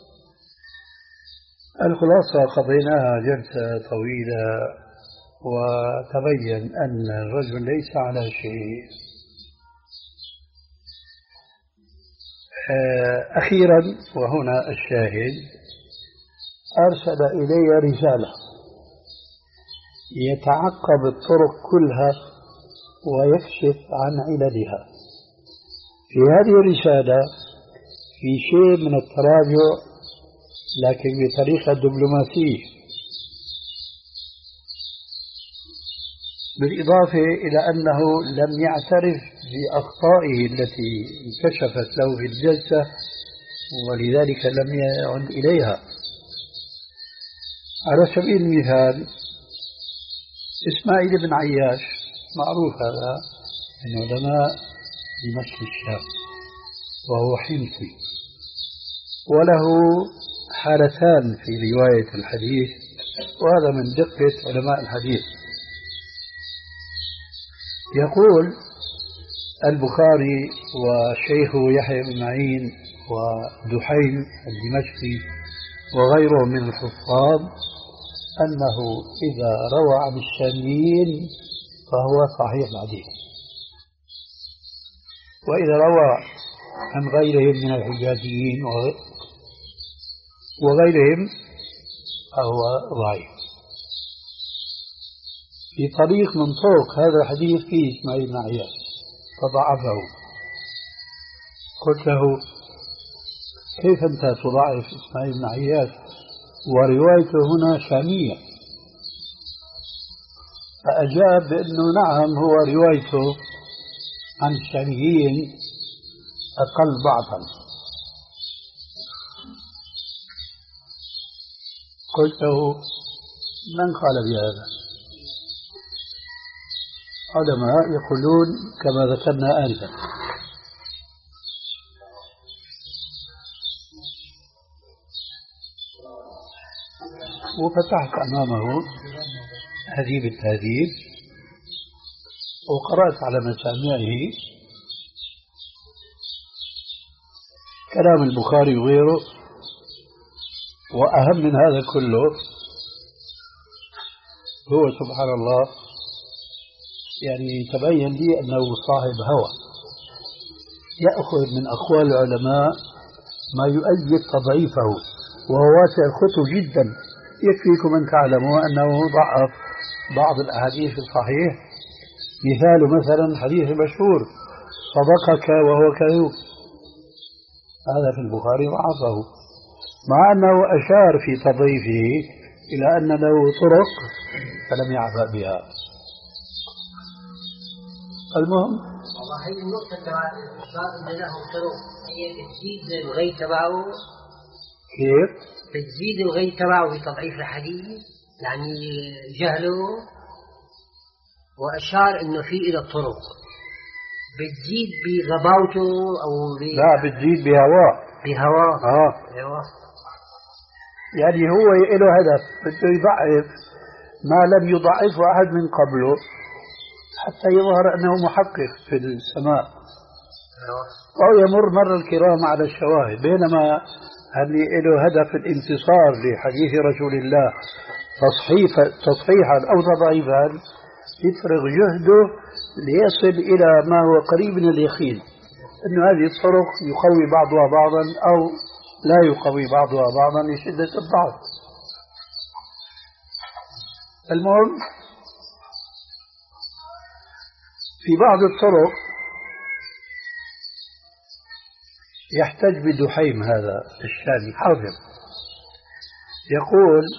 الخلاصة قضيناها جلسة طويلة وتبين أن الرجل ليس على شيء. أخيرا وهنا الشاهد، أرسل إلي رسالة يتعقب الطرق كلها ويكشف عن عللها. في هذه الرسالة في شيء من التراجع لكن بطريقة دبلوماسية، بالإضافة إلى أنه لم يعترف بأخطائه التي انكشفت له في الجلسة ولذلك لم يعد إليها. على سبيل المثال إسماعيل بن عياش معروف هذا من علماء دمشق الشام وهو حمصي، وله حالتان في رواية الحديث، وهذا من دقة علماء الحديث. يقول البخاري وشيخه يحيى بن معين ودحيم الدمشقي وغيرهم من الحفاظ أنه إذا روى عن الشاميين فهو صحيح الحديث، وإذا روى عن غيرهم من الحجازيين وغيرهم فهو ضعيف. في طريق من طرق هذا الحديث فيه إسماعيل بن عياش فضعفه. قلت له كيف أنت تضعف إسماعيل بن عياش وروايته هنا شامية؟ فأجاب بأنه نعم هو روايته عن الشاميين أقل ضعفا. قلت له من قال بهذا؟ علماء يقولون كما ذكرنا آنفا. وفتحت أمامه هذيب التهذيب وقرأت على مسامعه كلام البخاري وغيره، وأهم من هذا كله هو سبحان الله يعني تبين لي أنه صاحب هوى يأخذ من أقوال العلماء ما يؤيد تضعيفه، وهو واسع الخطو جدا. يكفيكم أن تعلموا أنه ضعف بعض الأحاديث الصحيح، مثال مثلا حديث المشهور صدقك وهو كذوب، هذا في البخاري ضعفه، مع أنه أشار في تضعيفه إلى أن له طرق فلم يعبأ بها. المهم والله هي النقطة تبع الإصرار إن له طرق هي تجديد الغي تبعه. كيف؟ تجديد الغي تبعه بتضعيف الحديث يعني جهله، وأشار إنه في إلى الطرق بتزيد بغباوته أو ب... لا بتزيد بهواه بهواه آه. أيوة. يعني هو له هدف بده يضعف ما لم يضعفه أحد من قبله حتى يظهر أنه محقق في السماء، أو يمر مر الكرام على الشواهد، بينما اللي له هدف الانتصار لحديث رسول الله تصحيحا أو تضعيفا يفرغ جهده ليصل إلى ما هو قريب من اليقين أن هذه الطرق يقوي بعضها بعضا أو لا يقوي بعضها بعضا لشدة الضعف. المهم في بعض الطرق يحتج بدحيم هذا الشامي حاضر، يقول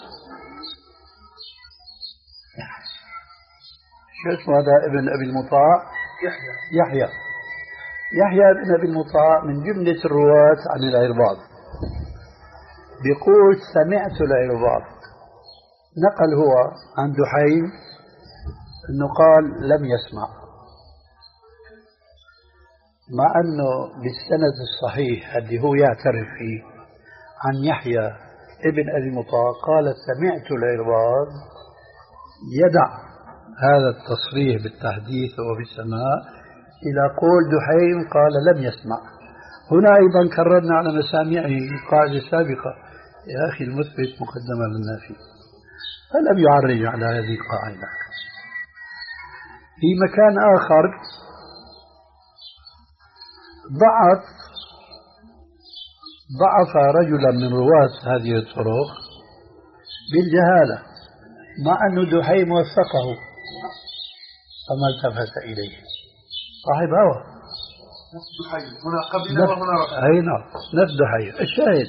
شو اسمه هذا ابن أبي المطاع يحيى يحيى يحيى بن أبي المطاع من جملة الرواة عن العرباض، بيقول سمعت العرباض، نقل هو عن دحيم أنه قال لم يسمع، مع أنه بالسند الصحيح اللي هو يعترف فيه عن يحيى ابن أبي المطاع قال سمعت العرباض، يدع هذا التصريح بالتحديث وبالسماع إلى قول دحيم قال لم يسمع. هنا أيضا كررنا على مسامعه القاعدة السابقة، يا أخي المثبت مقدمة للنافي، فلم يعرج على هذه القاعدة. في مكان آخر ضعف ضعف رجلا من رواة هذه الطرق بالجهالة، مع أن دحيم وثقه فما التفت إليه، صاحب هوى نفس دحيم هنا قبل وهنا رفع. أي نعم نفس دحيم. الشاهد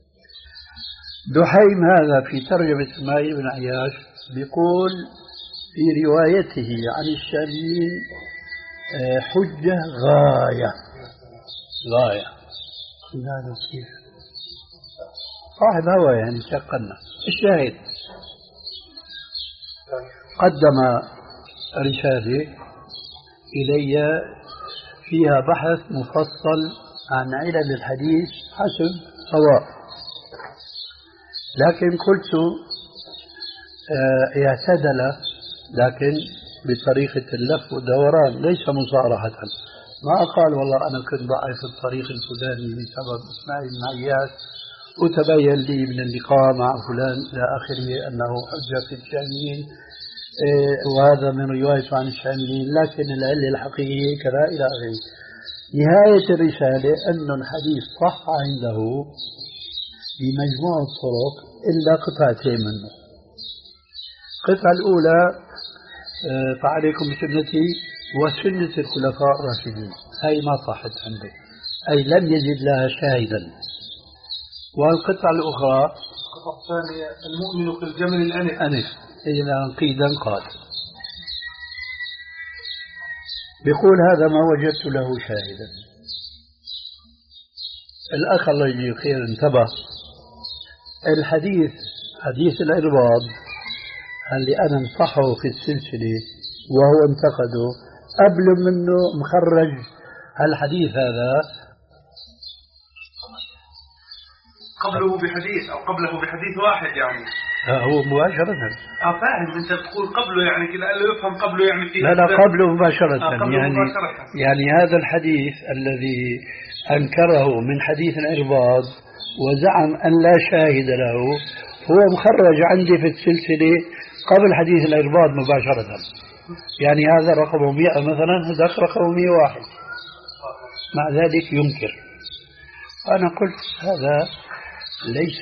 دحيم هذا في ترجمة إسماعيل بن عياش بيقول في روايته عن الشاميين حجة غاية غاية هذا كيف صاحب هوى يعني شقنا. الشاهد قدم رسالة إلي فيها بحث مفصل عن علل الحديث حسب هواه، لكن قلت اه اعتدل لكن بطريقة اللف والدوران ليس مصارحة. ما قال والله أنا كنت ضعيف الطريق الفلاني بسبب إسماعيل بن عياش وتبين لي من اللقاء مع فلان إلى آخره أنه حجة في الشاميين اه وهذا من روايته عن الشاميين، لكن العلة الحقيقية كذا إلى آخره. نهاية الرسالة أن الحديث صح عنده بمجموع الطرق إلا قطعتين منه. القطعة الأولى فعليكم بسنتي وسنة الخلفاء الراشدين، هي ما صحت عنده، أي لم يجد لها شاهدا. والقطعة الأخرى القطعة الثانية المؤمن كالجمل الأنف أنف إذا قيدا قال. بيقول هذا ما وجدت له شاهدا. الأخ الله يجزيه خير انتبه، الحديث حديث الإرباض اللي أنا انصحه في السلسلة وهو انتقده قبل منه مخرج الحديث هذا قبله بحديث أو قبله بحديث واحد يعني هو مباشرة. اه فاهم، انت تقول قبله يعني كذا قال له يفهم قبله يعني فيه لا لا قبله مباشرة. آه قبله يعني مباشرة. يعني هذا الحديث الذي أنكره من حديث الإرباض وزعم أن لا شاهد له هو مخرج عندي في السلسلة قبل حديث الإرباض مباشرة. يعني هذا رقم مئة مثلا، هذا رقم مئة وواحد، مع ذلك ينكر. أنا قلت هذا ليس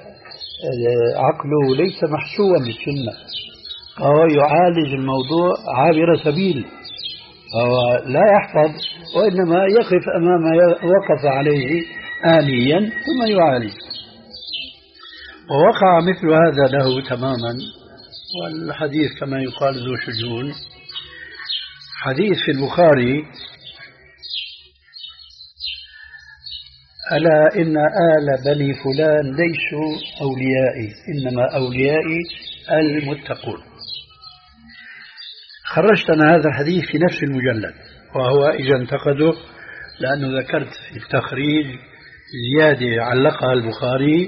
عقله ليس محسوبا بالسنة، فهو يعالج الموضوع عابر سبيل، فهو لا يحفظ وإنما يقف أمام ما وقف عليه آنيا ثم يعالج. ووقع مثل هذا له تماما. والحديث كما يقال ذو شجون. حديث في البخاري ألا إن آل بني فلان ليسوا أوليائي إنما أوليائي المتقون. خرجت أنا هذا الحديث في نفس المجلد، وهو إذا انتقده لأنه ذكرت في التخريج زيادة علقها البخاري،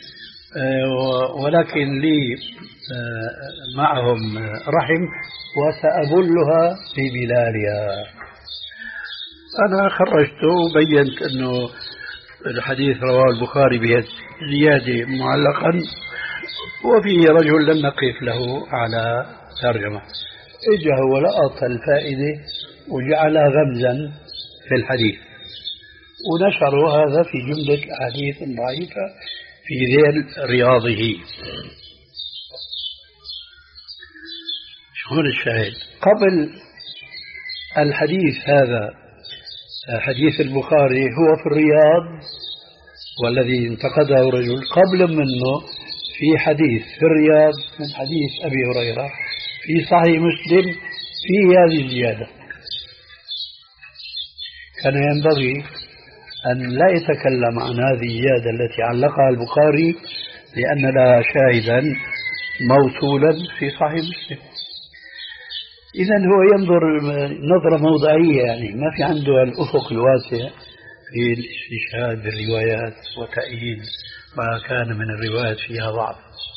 ولكن لي معهم رحم وسأبلها في بلالها. أنا خرجته وبينت أنه الحديث رواه البخاري بزيادة معلقا وفيه رجل لم نقف له على ترجمة. إجا هو لقط الفائدة وجعلها غمزا في الحديث ونشروا هذا في جملة أحاديث ضعيفة في ذيل رياضه. شو الشاهد؟ قبل الحديث هذا حديث البخاري هو في الرياض، والذي انتقده رجل قبل منه في حديث في الرياض من حديث أبي هريرة في صحيح مسلم فيه هذه الزيادة. كان ينبغي أن لا يتكلم عن هذه الزيادة التي علقها البخاري لأن لها شاهدا موصولا في صحيح مسلم. إذن هو ينظر نظرة موضعية، يعني ما في عنده الأفق الواسع في الاستشهاد بالروايات وتأييد ما كان من الروايات فيها ضعف.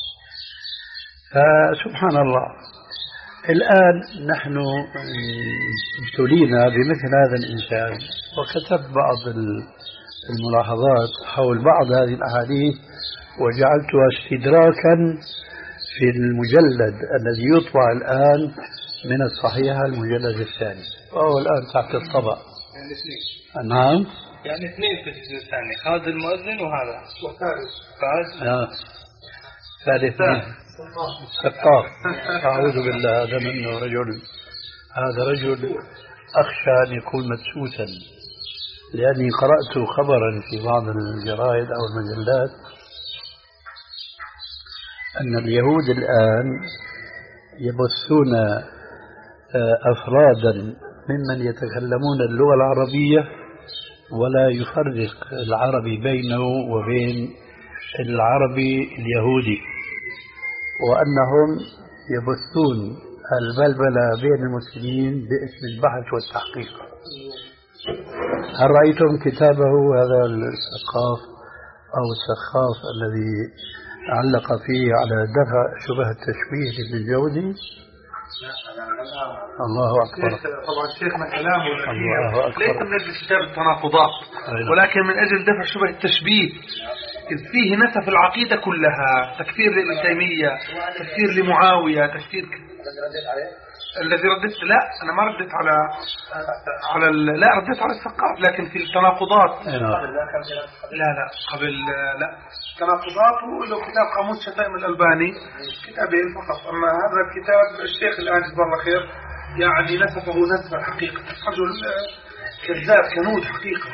فسبحان الله، الآن نحن ابتلينا بمثل هذا الإنسان، وكتبت بعض الملاحظات حول بعض هذه الأحاديث وجعلتها استدراكا في المجلد الذي يطبع الآن من الصحيحة المجلد الثاني، وهو الآن تحت الطبع. يعني اثنين. نعم. يعني اثنين في الجزء الثاني، هذا المؤذن وهذا. والثالث. بعد. آه. ثالث. سقاف. أعوذ بالله، هذا منه رجل، هذا رجل أخشى أن يكون مدسوسا، لأني قرأت خبرا في بعض الجرائد أو المجلات أن اليهود الآن يبثون أفرادا ممن يتكلمون اللغة العربية ولا يفرق العربي بينه وبين العربي اليهودي، وأنهم يبثون البلبلة بين المسلمين باسم البحث والتحقيق. هل رأيتم كتابه هذا السقاف أو السخاف الذي علق فيه على دفع شبه التشبيه لابن الجوزي؟ الله أكبر. طبعا شيخنا كلامه ليس من أجل كتاب التناقضات ولكن من أجل دفع شبه التشبيه، إذ فيه نسف العقيدة كلها، تكفير لابن تيمية، تكفير لمعاوية، تكفير الذي ردت. لا أنا ما ردت على على لا ردت على السقاف، لكن في التناقضات لا لا قبل لا تناقضات له كتاب قاموس شتائم الألباني كتابين فقط. أما هذا الكتاب الشيخ الآن جزاه الله خير يعني نسفه نسفا حقيقة، رجل كذاب كنود حقيقة.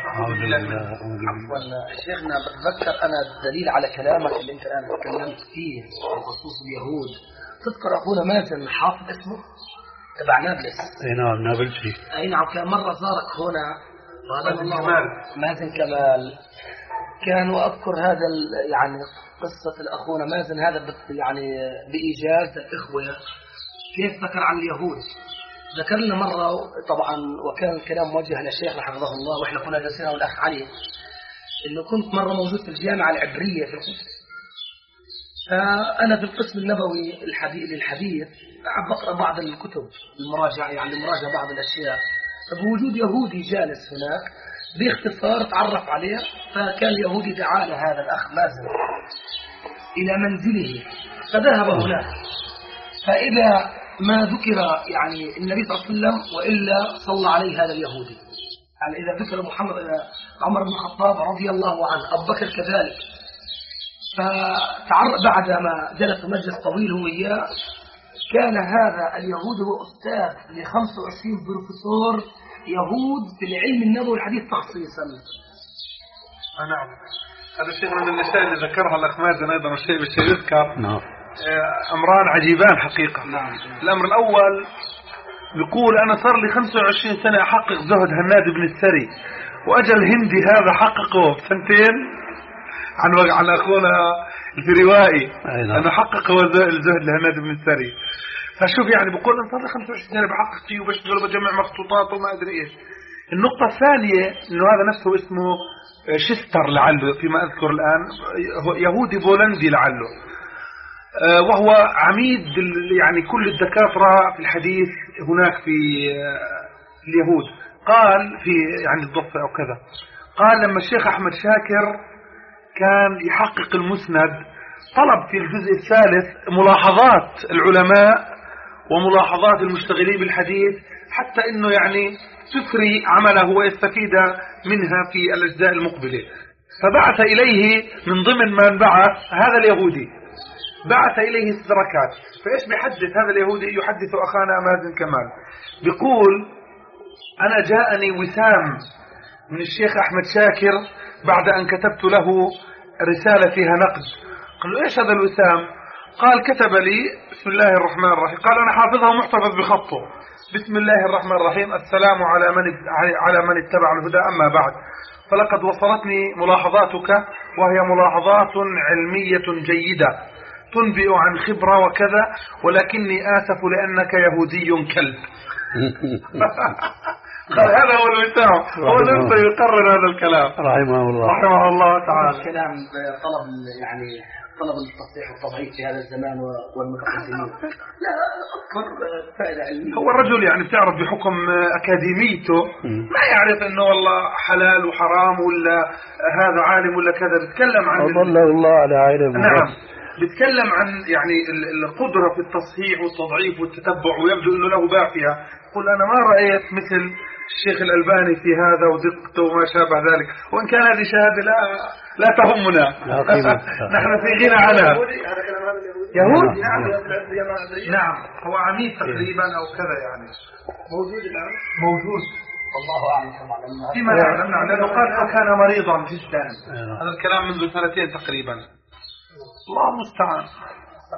شيخنا بتذكر أنا الدليل على كلامك اللي أنت الآن تكلمت فيه بخصوص اليهود. تذكر أخونا مازن حافظ اسمه تبع نابلس؟ أي نعم نابلسي. أي نعم كان مرة زارك هنا مازن كمال. مازن كمال كان وأذكر هذا يعني قصة الأخونا مازن هذا يعني بإيجاز الإخوة كيف ذكر عن اليهود. ذكر لنا مرة طبعا وكان الكلام موجه لشيخنا حفظه الله وإحنا كنا جالسين والأخ علي إنه كنت مرة موجود في الجامعة العبرية في القدس. فأنا في القسم النبوي الحديث للحديث بقرأ بعض الكتب المراجعة يعني مراجعة بعض الأشياء، فبوجود يهودي جالس هناك باختصار تعرف عليه. فكان اليهودي دعا لهذا الأخ مازن إلى منزله فذهب هناك، فإذا ما ذكر يعني النبي صلى الله عليه وسلم وإلا صلى عليه هذا اليهودي. يعني إذا ذكر محمد عمر بن الخطاب رضي الله عنه أبو بكر كذلك. فتعرف بعد ما جلس مجلس طويل هو وياه كان هذا اليهود هو أستاذ ل خمسة وعشرين بروفيسور يهود في العلم النبوي والحديث تخصيصا. نعم هذا الشيء من الأشياء اللي ذكرها الأخ مازن أيضا الشيء بالشيء يذكر. نعم أمران عجيبان حقيقة. نعم. الأمر الأول يقول أنا صار لي خمسة وعشرين سنة أحقق زهد هناد بن السري، وأجل هندي هذا حققه بسنتين عن عن أخونا الفروائي أنا حقق الزهد لهناد بن السري. فشوف يعني بقول أنا صار لي خمسة وعشرين سنة بحقق فيه وبشتغل وبجمع مخطوطات وما أدري إيش. النقطة الثانية إنه هذا نفسه اسمه شستر لعله فيما أذكر الآن، يهودي بولندي لعله، وهو عميد يعني كل الدكاترة في الحديث هناك في اليهود. قال في يعني الضفة أو كذا، قال لما الشيخ أحمد شاكر كان يحقق المسند طلب في الجزء الثالث ملاحظات العلماء وملاحظات المشتغلين بالحديث حتى إنه يعني تثري عمله ويستفيد منها في الأجزاء المقبلة. فبعث إليه من ضمن من بعث هذا اليهودي، بعث إليه استدراكات. فإيش بيحدث هذا اليهودي؟ يحدث أخانا مازن كمال بيقول أنا جاءني وسام من الشيخ أحمد شاكر بعد أن كتبت له رسالة فيها نقد. قال له إيش هذا الوسام؟ قال كتب لي بسم الله الرحمن الرحيم، قال أنا حافظها محتفظ بخطه، بسم الله الرحمن الرحيم السلام على من على من اتبع الهدى أما بعد، فلقد وصلتني ملاحظاتك وهي ملاحظات علمية جيدة تنبئ عن خبرة وكذا، ولكني آسف لأنك يهودي كلب. قال هذا هو الوسام، هو نفسه يقرر هذا الكلام رحمه الله رحمه الله تعالى. الكلام طلب يعني طلب التصحيح والتضعيف في هذا الزمان والمتقدمين لا أكبر فائدة علمية. هو الرجل يعني بتعرف بحكم أكاديميته ما يعرف إنه والله حلال وحرام ولا هذا عالم ولا كذا، بتكلم عن الله الله على علم. نعم بتكلم عن يعني القدرة في التصحيح والتضعيف والتتبع، ويبدو إنه له باع فيها. قل أنا ما رأيت مثل الشيخ الألباني في هذا ودقته وما شابه ذلك، وإن كان هذه شهادة لا لا تهمنا نحن في غنى عنها. يهود يعني نعم هو عميد تقريبا أو كذا يعني موجود الآن موجود والله أعلم فيما نعلم. نعم لأنه قال كان مريضا جدا، هذا الكلام منذ سنتين تقريبا. الله المستعان.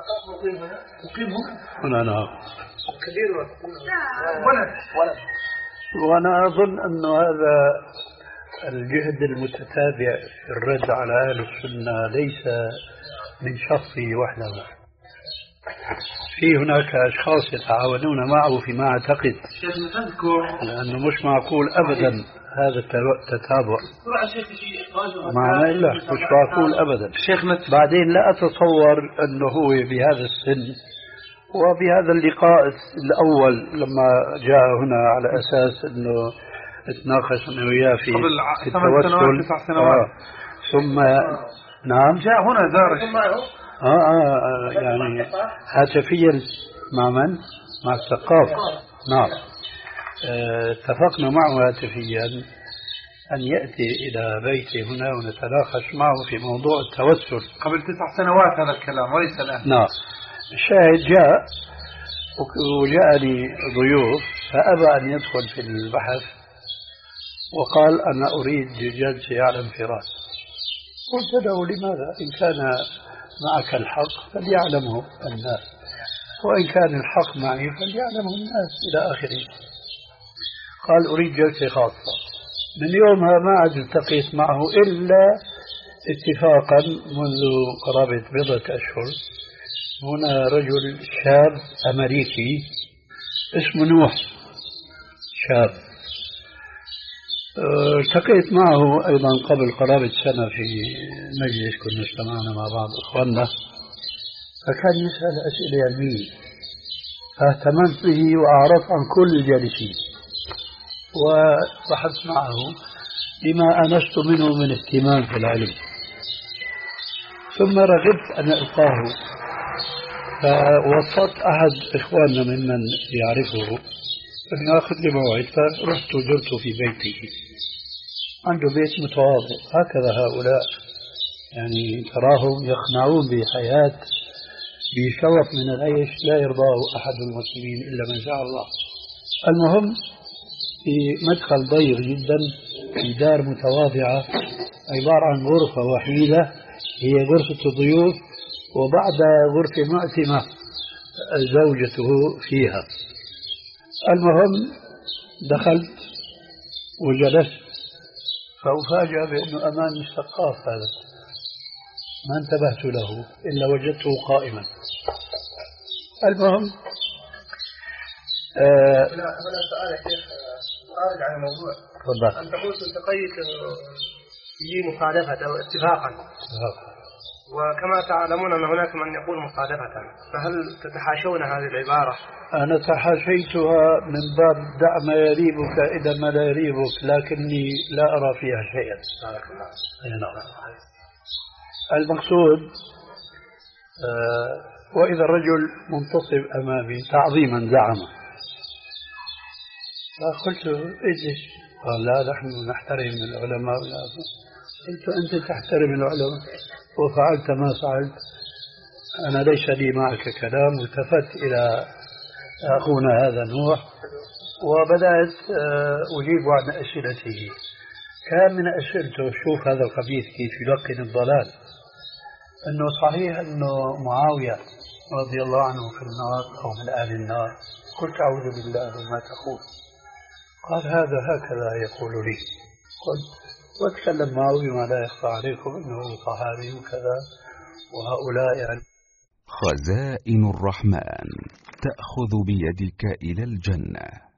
مقيم هنا مقيم هنا نعم كبير ولد ولد. وأنا أظن أن هذا الجهد المتتابع في الرد على أهل السنة ليس من شخصه وحده، في هناك أشخاص يتعاونون معه فيما أعتقد، لأنه مش معقول أبدا هذا التتابع معنى إلا مش معقول أبدا. بعدين لا أتصور أنه هو بهذا السن وبهذا اللقاء الأول لما جاء هنا على أساس أنه اتناقش أنه وياه في التوسل آه. ثم نعم جاء هنا زار آه, آه, آه يعني هاتفيا مع من؟ مع الثقاف. نعم آه اتفقنا معه هاتفيا أن يأتي إلى بيتي هنا ونتناقش معه في موضوع التوسل قبل تسع سنوات هذا الكلام وليس الآن. نعم الشاهد جاء وجاءني ضيوف فأبى أن يدخل في البحث وقال أنا أريد جلسة على انفراد. قلت له لماذا؟ إن كان معك الحق فليعلمه الناس وإن كان الحق معي فليعلمه الناس إلى آخره. قال أريد جلسة خاصة. من يومها ما عاد التقيت معه إلا اتفاقا منذ قرابة بضعة أشهر. هنا رجل شاب أمريكي اسمه نوح شاب التقيت معه أيضا قبل قرابة سنة في مجلس كنا اجتمعنا مع بعض إخواننا فكان يسأل أسئلة علمية فاهتممت به وأعرف عن كل الجالسين وبحثت معه بما أنست منه من اهتمام في العلم. ثم رغبت أن ألقاه فوصلت أحد إخواننا ممن يعرفه أن أخذ لي موعد فرحت وزرته في بيته. عنده بيت متواضع هكذا هؤلاء يعني تراهم يقنعون بحياة بشرف من العيش لا يرضاه أحد المسلمين إلا من شاء الله. المهم في مدخل ضيق جدا في دار متواضعة عبارة عن غرفة وحيدة هي غرفة الضيوف وبعد غرفة مأتمة زوجته فيها. المهم دخلت وجلست فأفاجأ بأنه أمامي الثقاف هذا ما انتبهت له إلا وجدته قائما. المهم آه هنا سؤال يا شيخ خارج عن الموضوع. تفضل. أنت قلت التقيت في مصادفة أو اتفاقا وكما تعلمون أن هناك من يقول مصادفة فهل تتحاشون هذه العبارة؟ أنا تحاشيتها من باب دع ما يريبك إذا ما لا يريبك لكني لا أرى فيها شيئا. نعم. المقصود آه وإذا الرجل منتصب أمامي تعظيما زعمه فقلت إيش؟ قال لا نحن نحترم العلماء. قلت أنت تحترم العلماء وفعلت ما فعلت أنا ليس لي معك كلام. والتفت إلى أخونا هذا نوح وبدأت أجيب عن أسئلته. كان من أسئلته شوف هذا الخبيث كيف يلقن الضلال أنه صحيح أنه معاوية رضي الله عنه في النار أو من أهل النار. قلت أعوذ بالله ما تقول. قال هذا هكذا يقول لي. قلت واتكلم معه بما لا يخفى عليكم انه صحابي وكذا وهؤلاء يعني. خزائن الرحمن تأخذ بيدك إلى الجنة.